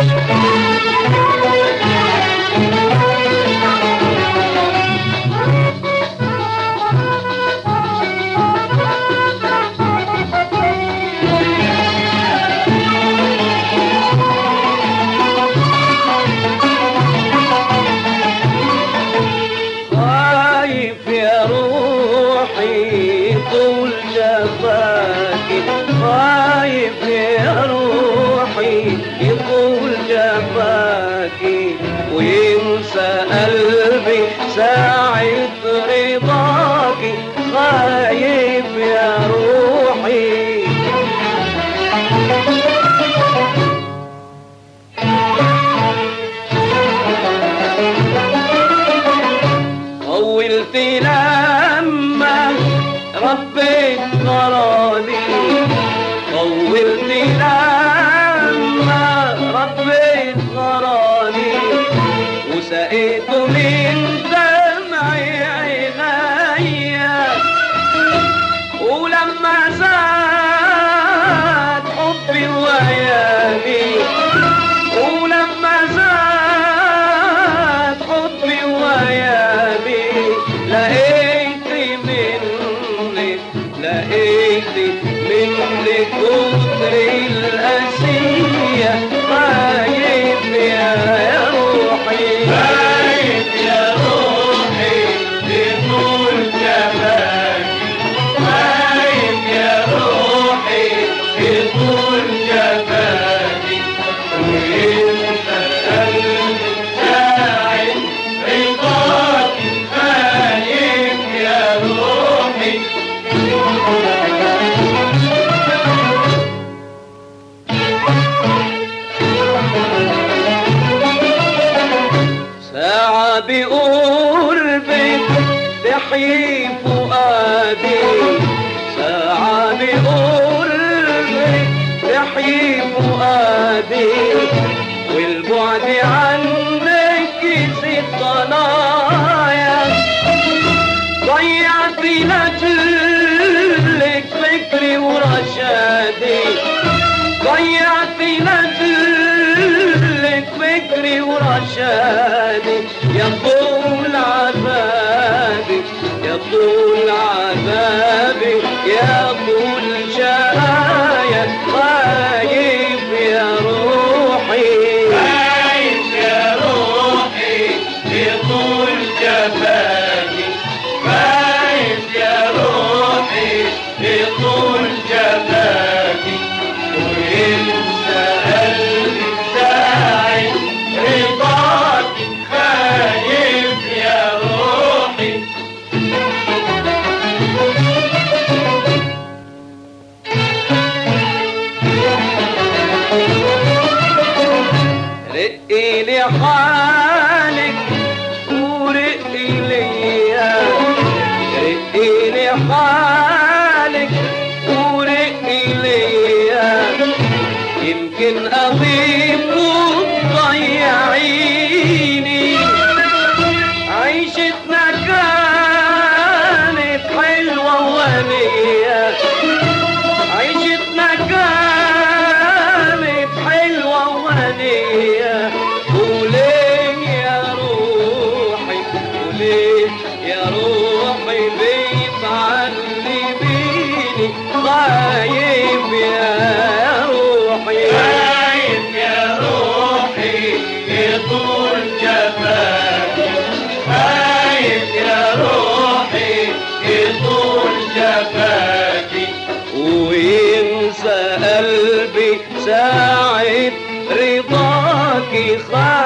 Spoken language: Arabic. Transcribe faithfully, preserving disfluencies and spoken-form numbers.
وينسى قلبي ساعة رضاكي، خايف يا روحي. طولت لما ربيت غرامي، طولت لما ربيت غرامي، وسقيت من دمعي عينيا، ولما زاد حبي وهيامي، ولما زاد حبي وهيامي، لقيت منك لقيت منك كتر القاسية، خايف يا روحي، خايف يا روحي بطول جفاكي، خايف يا روحي بطول جفاكي، وانت قلبي ساعد رضاكي، خايف يا روحي. ساعة بقربك تحيي فؤادي، ساعة بقربك تحيي فؤادي، والبعد عنك يزيد ضنايا، ضيعت لأجلك فكري ورشادي، ضيعت لأجلك فكري ورشادي، يا طول عذابي يا طول عذابي يا طول شقايا، خايف يا روحي، خايف يا روحي بطول جفاكي، خايف يا روحي بطول جفاكي، وينسى قلبي ساعة رضاكي، خايف يا روحي. رقي لي حالك ورقي ليا، رقي لي حالك ورقي ليا، يمكن أغيب وتضيعيني، عيشتنا كانت حلوة وهنية، عيشتنا كانت حلوة وهنية، وليه يا روحي وليه يا روحي بتعلميني، خايف يا روحي، خايف يا روحي بطول جفاكي، خايف يا روحي بطول جفاكي، وينسى قلبي ساعة رضاكي، خايف